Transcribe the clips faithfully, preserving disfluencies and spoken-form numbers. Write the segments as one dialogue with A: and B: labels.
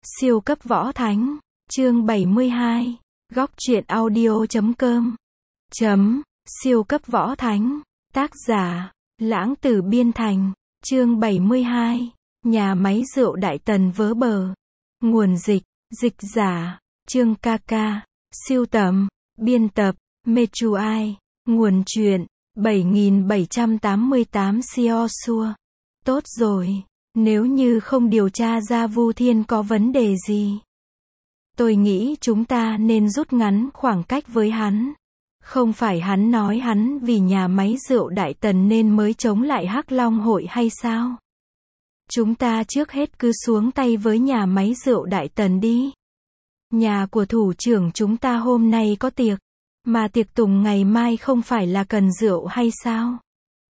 A: Siêu cấp võ thánh, chương bảy mươi hai, góc truyện audio chấm com, chấm, siêu cấp võ thánh, tác giả, Lãng Tử Biên Thành, chương bảy mươi hai, nhà máy rượu Đại Tần vớ bờ, nguồn dịch, dịch giả, Trương ca ca, siêu tầm, biên tập, Mechuai, nguồn truyện, bảy nghìn bảy trăm tám mươi tám Siosua, tốt rồi. Nếu như không điều tra ra Vu Thiên có vấn đề gì, tôi nghĩ chúng ta nên rút ngắn khoảng cách với hắn. Không phải hắn nói hắn vì nhà máy rượu Đại Tần nên mới chống lại Hắc Long hội hay sao? Chúng ta trước hết cứ xuống tay với nhà máy rượu Đại Tần đi. Nhà của thủ trưởng chúng ta hôm nay có tiệc, mà tiệc tùng ngày mai không phải là cần rượu hay sao?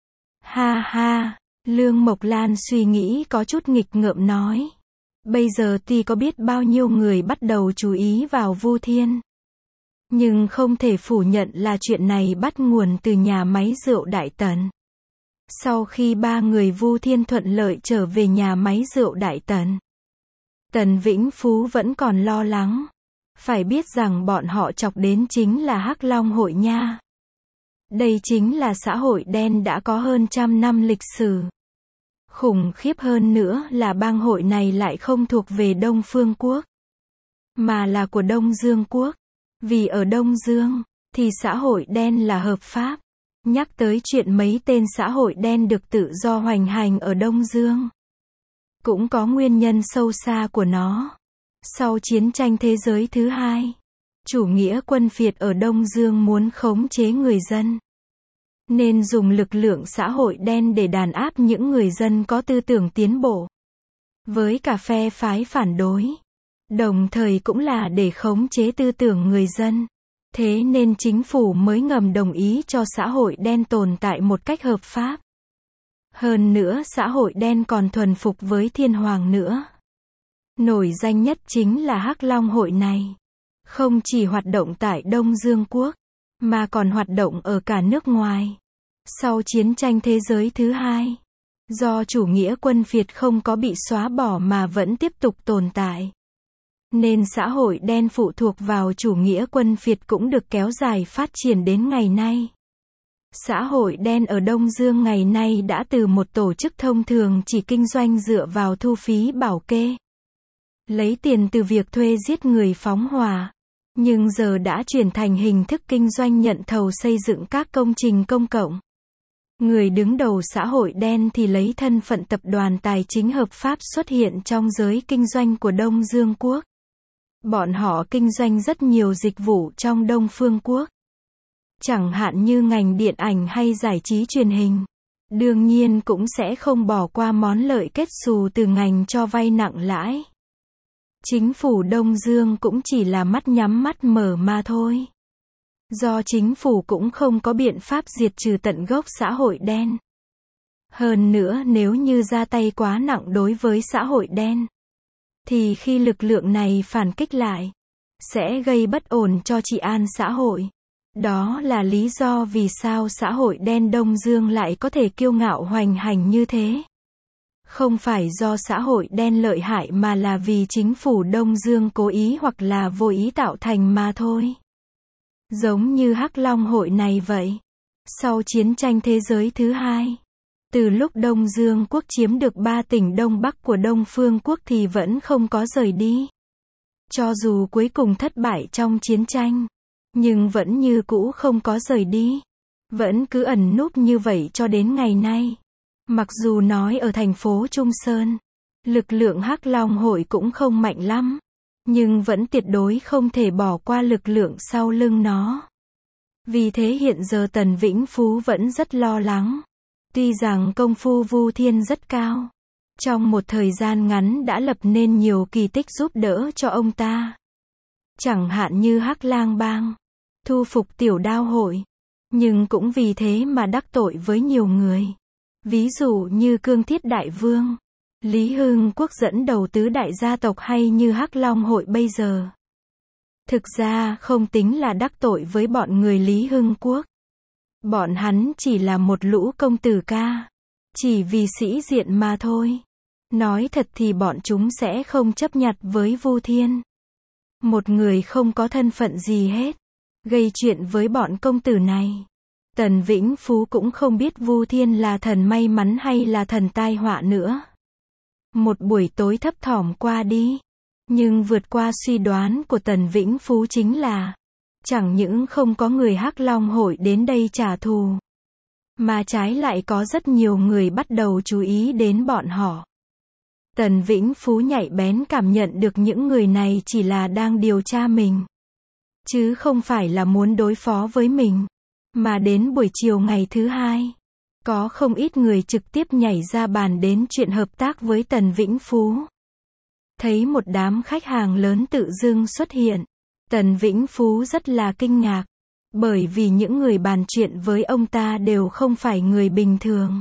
A: Ha ha. Lương Mộc Lan suy nghĩ có chút nghịch ngợm nói. Bây giờ tuy có biết bao nhiêu người bắt đầu chú ý vào Vu Thiên, nhưng không thể phủ nhận là chuyện này bắt nguồn từ nhà máy rượu Đại Tần. Sau khi ba người Vu Thiên thuận lợi trở về nhà máy rượu Đại Tần, Tần Vĩnh Phú vẫn còn lo lắng. Phải biết rằng bọn họ chọc đến chính là Hắc Long hội nha. Đây chính là xã hội đen đã có hơn trăm năm lịch sử. Khủng khiếp hơn nữa là bang hội này lại không thuộc về Đông Phương Quốc, mà là của Đông Dương Quốc. Vì ở Đông Dương, thì xã hội đen là hợp pháp. Nhắc tới chuyện mấy tên xã hội đen được tự do hoành hành ở Đông Dương, cũng có nguyên nhân sâu xa của nó. Sau chiến tranh thế giới thứ hai, chủ nghĩa quân phiệt ở Đông Dương muốn khống chế người dân, nên dùng lực lượng xã hội đen để đàn áp những người dân có tư tưởng tiến bộ, với cả phe phái phản đối. Đồng thời cũng là để khống chế tư tưởng người dân. Thế nên chính phủ mới ngầm đồng ý cho xã hội đen tồn tại một cách hợp pháp. Hơn nữa xã hội đen còn thuần phục với thiên hoàng nữa. Nổi danh nhất chính là Hắc Long hội này. Không chỉ hoạt động tại Đông Dương Quốc, mà còn hoạt động ở cả nước ngoài. Sau chiến tranh thế giới thứ hai, do chủ nghĩa quân phiệt không có bị xóa bỏ mà vẫn tiếp tục tồn tại, nên xã hội đen phụ thuộc vào chủ nghĩa quân phiệt cũng được kéo dài phát triển đến ngày nay. Xã hội đen ở Đông Dương ngày nay đã từ một tổ chức thông thường chỉ kinh doanh dựa vào thu phí bảo kê, lấy tiền từ việc thuê giết người phóng hỏa, nhưng giờ đã chuyển thành hình thức kinh doanh nhận thầu xây dựng các công trình công cộng. Người đứng đầu xã hội đen thì lấy thân phận tập đoàn tài chính hợp pháp xuất hiện trong giới kinh doanh của Đông Dương Quốc. Bọn họ kinh doanh rất nhiều dịch vụ trong Đông Phương Quốc, chẳng hạn như ngành điện ảnh hay giải trí truyền hình. Đương nhiên cũng sẽ không bỏ qua món lợi kết xù từ ngành cho vay nặng lãi. Chính phủ Đông Dương cũng chỉ là mắt nhắm mắt mở mà thôi. Do chính phủ cũng không có biện pháp diệt trừ tận gốc xã hội đen. Hơn nữa nếu như ra tay quá nặng đối với xã hội đen, thì khi lực lượng này phản kích lại, sẽ gây bất ổn cho trị an xã hội. Đó là lý do vì sao xã hội đen Đông Dương lại có thể kiêu ngạo hoành hành như thế. Không phải do xã hội đen lợi hại mà là vì chính phủ Đông Dương cố ý hoặc là vô ý tạo thành mà thôi. Giống như Hắc Long hội này vậy. Sau chiến tranh thế giới thứ hai, từ lúc Đông Dương Quốc chiếm được ba tỉnh Đông Bắc của Đông Phương Quốc thì vẫn không có rời đi. Cho dù cuối cùng thất bại trong chiến tranh, nhưng vẫn như cũ không có rời đi. Vẫn cứ ẩn núp như vậy cho đến ngày nay. Mặc dù nói ở thành phố Trung Sơn, lực lượng Hắc Long hội cũng không mạnh lắm, nhưng vẫn tuyệt đối không thể bỏ qua lực lượng sau lưng nó. Vì thế hiện giờ Tần Vĩnh Phú vẫn rất lo lắng. Tuy rằng công phu Vu Thiên rất cao, trong một thời gian ngắn đã lập nên nhiều kỳ tích giúp đỡ cho ông ta. Chẳng hạn như Hắc Lang Bang, thu phục Tiểu Đao hội, nhưng cũng vì thế mà đắc tội với nhiều người. Ví dụ như Cương Thiết Đại Vương, Lý Hưng Quốc dẫn đầu tứ đại gia tộc hay như Hắc Long hội bây giờ. Thực ra không tính là đắc tội với bọn người Lý Hưng Quốc. Bọn hắn chỉ là một lũ công tử ca, chỉ vì sĩ diện mà thôi. Nói thật thì bọn chúng sẽ không chấp nhặt với Vu Thiên. Một người không có thân phận gì hết, gây chuyện với bọn công tử này. Tần Vĩnh Phú cũng không biết Vu Thiên là thần may mắn hay là thần tai họa nữa. Một buổi tối thấp thỏm qua đi. Nhưng vượt qua suy đoán của Tần Vĩnh Phú chính là, chẳng những không có người Hắc Long hội đến đây trả thù, mà trái lại có rất nhiều người bắt đầu chú ý đến bọn họ. Tần Vĩnh Phú nhạy bén cảm nhận được những người này chỉ là đang điều tra mình, chứ không phải là muốn đối phó với mình. Mà đến buổi chiều ngày thứ hai, có không ít người trực tiếp nhảy ra bàn đến chuyện hợp tác với Tần Vĩnh Phú. Thấy một đám khách hàng lớn tự dưng xuất hiện, Tần Vĩnh Phú rất là kinh ngạc, bởi vì những người bàn chuyện với ông ta đều không phải người bình thường.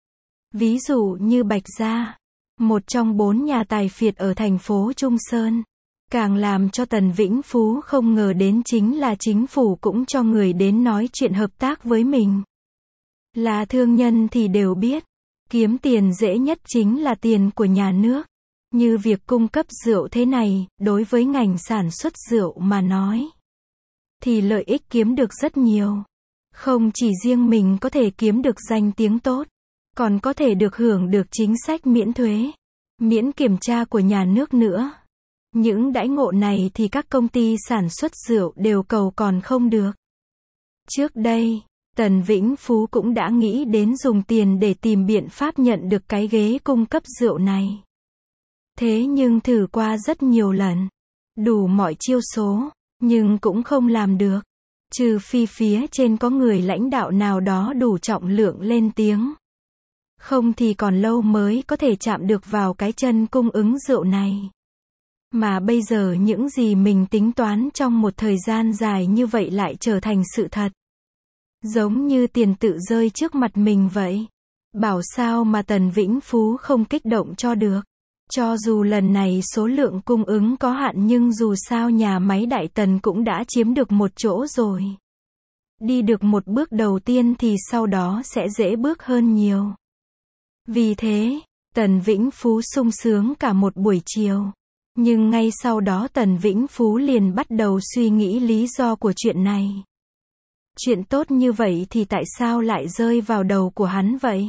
A: Ví dụ như Bạch Gia, một trong bốn nhà tài phiệt ở thành phố Trung Sơn. Càng làm cho Tần Vĩnh Phú không ngờ đến chính là chính phủ cũng cho người đến nói chuyện hợp tác với mình. Là thương nhân thì đều biết, kiếm tiền dễ nhất chính là tiền của nhà nước. Như việc cung cấp rượu thế này, đối với ngành sản xuất rượu mà nói, thì lợi ích kiếm được rất nhiều. Không chỉ riêng mình có thể kiếm được danh tiếng tốt, còn có thể được hưởng được chính sách miễn thuế, miễn kiểm tra của nhà nước nữa. Những đãi ngộ này thì các công ty sản xuất rượu đều cầu còn không được. Trước đây, Tần Vĩnh Phú cũng đã nghĩ đến dùng tiền để tìm biện pháp nhận được cái ghế cung cấp rượu này. Thế nhưng thử qua rất nhiều lần, đủ mọi chiêu số, nhưng cũng không làm được. Trừ phi phía trên có người lãnh đạo nào đó đủ trọng lượng lên tiếng. Không thì còn lâu mới có thể chạm được vào cái chân cung ứng rượu này. Mà bây giờ những gì mình tính toán trong một thời gian dài như vậy lại trở thành sự thật. Giống như tiền tự rơi trước mặt mình vậy. Bảo sao mà Tần Vĩnh Phú không kích động cho được. Cho dù lần này số lượng cung ứng có hạn nhưng dù sao nhà máy Đại Tần cũng đã chiếm được một chỗ rồi. Đi được một bước đầu tiên thì sau đó sẽ dễ bước hơn nhiều. Vì thế, Tần Vĩnh Phú sung sướng cả một buổi chiều. Nhưng ngay sau đó Tần Vĩnh Phú liền bắt đầu suy nghĩ lý do của chuyện này. Chuyện tốt như vậy thì tại sao lại rơi vào đầu của hắn vậy?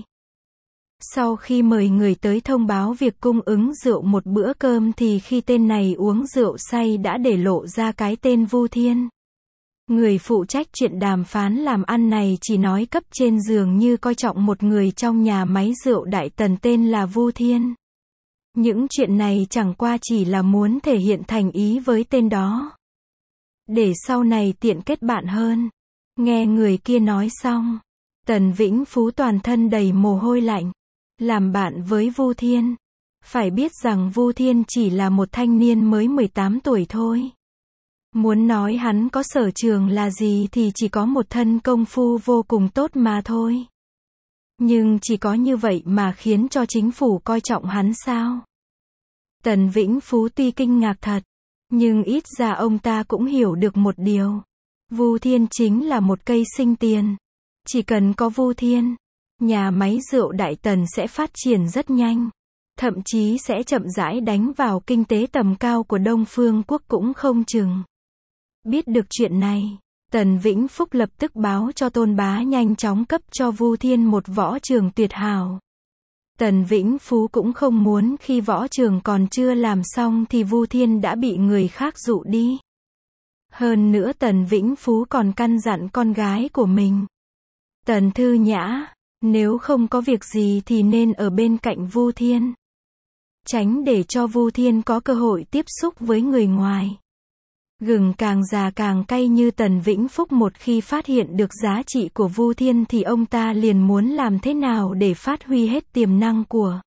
A: Sau khi mời người tới thông báo việc cung ứng rượu một bữa cơm thì khi tên này uống rượu say đã để lộ ra cái tên Vu Thiên. Người phụ trách chuyện đàm phán làm ăn này chỉ nói cấp trên dường như coi trọng một người trong nhà máy rượu Đại Tần tên là Vu Thiên. Những chuyện này chẳng qua chỉ là muốn thể hiện thành ý với tên đó, để sau này tiện kết bạn hơn. Nghe người kia nói xong, Tần Vĩnh Phú toàn thân đầy mồ hôi lạnh. Làm bạn với Vu Thiên. Phải biết rằng Vu Thiên chỉ là một thanh niên mới mười tám tuổi thôi. Muốn nói hắn có sở trường là gì thì chỉ có một thân công phu vô cùng tốt mà thôi. Nhưng chỉ có như vậy mà khiến cho chính phủ coi trọng hắn sao? Tần Vĩnh Phú tuy kinh ngạc thật, nhưng ít ra ông ta cũng hiểu được một điều. Vu Thiên chính là một cây sinh tiền. Chỉ cần có Vu Thiên, nhà máy rượu Đại Tần sẽ phát triển rất nhanh. Thậm chí sẽ chậm rãi đánh vào kinh tế tầm cao của Đông Phương Quốc cũng không chừng. Biết được chuyện này, Tần Vĩnh Phúc lập tức báo cho Tôn Bá nhanh chóng cấp cho Vu Thiên một võ trường tuyệt hảo. Tần Vĩnh Phú cũng không muốn khi võ trường còn chưa làm xong thì Vu Thiên đã bị người khác dụ đi. Hơn nữa Tần Vĩnh Phú còn căn dặn con gái của mình, Tần Thư Nhã, nếu không có việc gì thì nên ở bên cạnh Vu Thiên, tránh để cho Vu Thiên có cơ hội tiếp xúc với người ngoài. Gừng càng già càng cay như Tần Vĩnh Phúc một khi phát hiện được giá trị của Vu Thiên thì ông ta liền muốn làm thế nào để phát huy hết tiềm năng của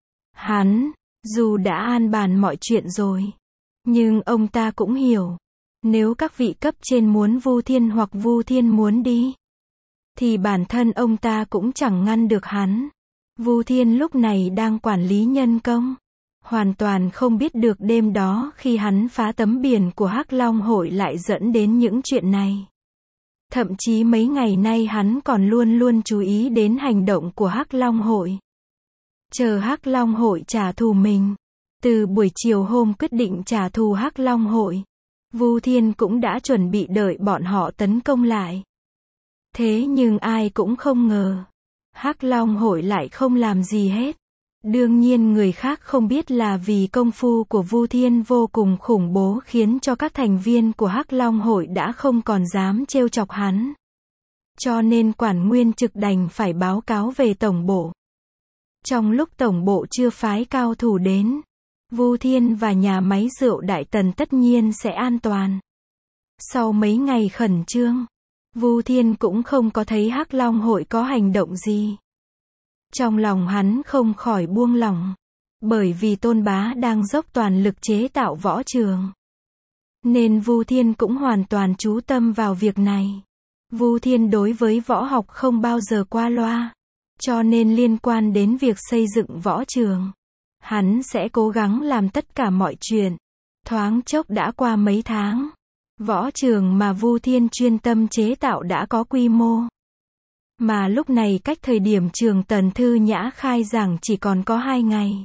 A: hắn. Dù đã an bàn mọi chuyện rồi, nhưng ông ta cũng hiểu, nếu các vị cấp trên muốn Vu Thiên hoặc Vu Thiên muốn đi, thì bản thân ông ta cũng chẳng ngăn được hắn. Vu Thiên lúc này đang quản lý nhân công, hoàn toàn không biết được đêm đó khi hắn phá tấm biển của Hắc Long hội lại dẫn đến những chuyện này. Thậm chí mấy ngày nay hắn còn luôn luôn chú ý đến hành động của Hắc Long hội. chờ Hắc Long hội trả thù mình. Từ buổi chiều hôm quyết định trả thù Hắc Long hội, Vu Thiên cũng đã chuẩn bị đợi bọn họ tấn công lại. Thế nhưng ai cũng không ngờ, Hắc Long hội lại không làm gì hết. Đương nhiên người khác không biết là vì công phu của Vu Thiên vô cùng khủng bố khiến cho các thành viên của Hắc Long hội đã không còn dám trêu chọc hắn. Cho nên Quản Nguyên Trực đành phải báo cáo về tổng bộ. Trong lúc tổng bộ chưa phái cao thủ đến, Vu Thiên và nhà máy rượu Đại Tần tất nhiên sẽ an toàn. Sau mấy ngày khẩn trương, Vu Thiên cũng không có thấy Hắc Long hội có hành động gì. Trong lòng hắn không khỏi buông lỏng, bởi vì Tôn Bá đang dốc toàn lực chế tạo võ trường. Nên Vu Thiên cũng hoàn toàn chú tâm vào việc này. Vu Thiên đối với võ học không bao giờ qua loa, cho nên liên quan đến việc xây dựng võ trường, hắn sẽ cố gắng làm tất cả mọi chuyện. Thoáng chốc đã qua mấy tháng, võ trường mà Vu Thiên chuyên tâm chế tạo đã có quy mô. Mà lúc này cách thời điểm trường Tần Thư Nhã khai giảng chỉ còn có hai ngày.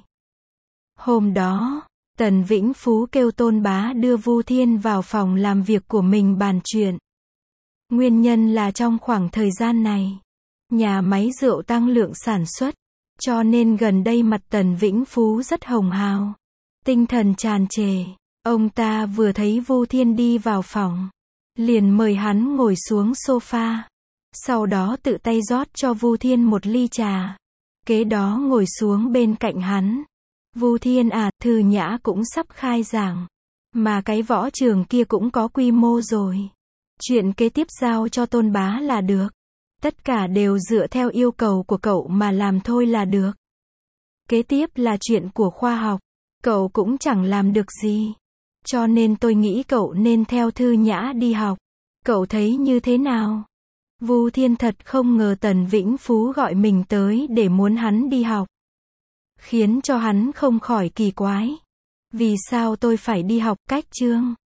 A: Hôm đó, Tần Vĩnh Phú kêu Tôn Bá đưa Vu Thiên vào phòng làm việc của mình bàn chuyện. Nguyên nhân là trong khoảng thời gian này, nhà máy rượu tăng lượng sản xuất, cho nên gần đây mặt Tần Vĩnh Phú rất hồng hào, tinh thần tràn trề. Ông ta vừa thấy Vu Thiên đi vào phòng, liền mời hắn ngồi xuống sofa. Sau đó tự tay rót cho Vu Thiên một ly trà. Kế đó ngồi xuống bên cạnh hắn. Vu Thiên à, Thư Nhã cũng sắp khai giảng. Mà cái võ trường kia cũng có quy mô rồi. Chuyện kế tiếp giao cho Tôn Bá là được. Tất cả đều dựa theo yêu cầu của cậu mà làm thôi là được. Kế tiếp là chuyện của khoa học. Cậu cũng chẳng làm được gì. Cho nên tôi nghĩ cậu nên theo Thư Nhã đi học. Cậu thấy như thế nào? Vu Thiên thật không ngờ Tần Vĩnh Phú gọi mình tới để muốn hắn đi học. Khiến cho hắn không khỏi kỳ quái. Vì sao tôi phải đi học? Cách chương